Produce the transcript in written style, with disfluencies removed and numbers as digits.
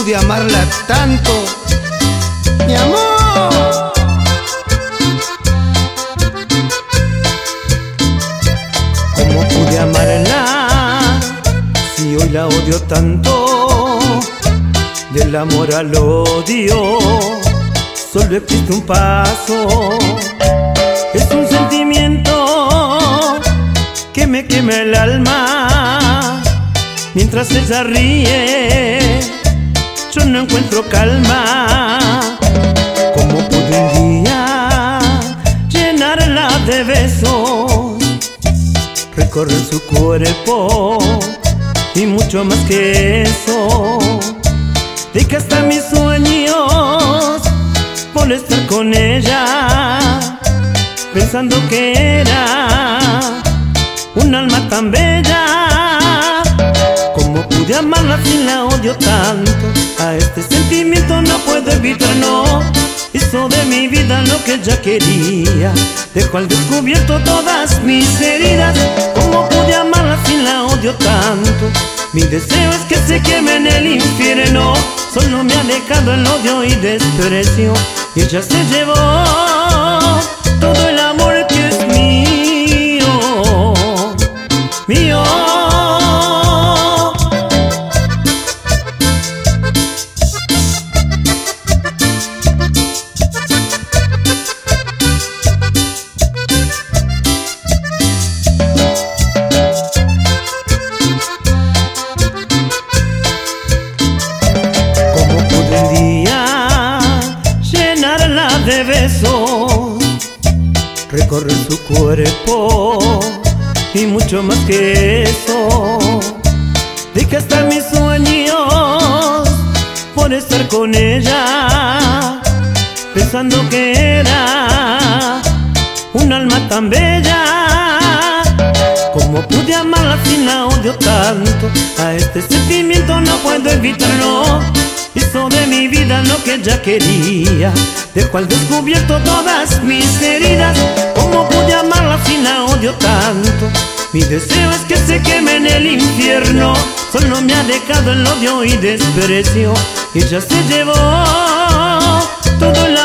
pude amarla tanto, mi amor. ¿Cómo pude amarla si hoy la odio tanto? Del amor al odio solo existe un paso. Es un sentimiento que me quema el alma. Mientras ella ríe, yo no encuentro calma. ¿Cómo pude un día llenarla de besos, recorrer su cuerpo y mucho más que eso? De que hasta mis sueños por estar con ella, pensando que era un alma tan bella. ¿Cómo pude amarla si la odio tanto? A este sentimiento no puedo evitar, no. Hizo de mi vida lo que ella quería, dejó al descubierto todas mis heridas. ¿Cómo pude amarla si la odio tanto? Mi deseo es que se queme en el infierno. Solo me ha dejado el odio y desprecio, y ella se llevó todo el amor que es mío, mío. De besos, recorrer su cuerpo y mucho más que eso. De que hasta mis sueños por estar con ella, pensando que era un alma tan bella. ¿Cómo pude amarla si la odio tanto? A este sentimiento no puedo evitarlo. Hizo de mi vida lo que ella quería, dejó al descubierto todas mis heridas. ¿Cómo pude amarla si la odio tanto? Mi deseo es que se queme en el infierno. Solo me ha dejado el odio y desprecio, ella se llevó todo el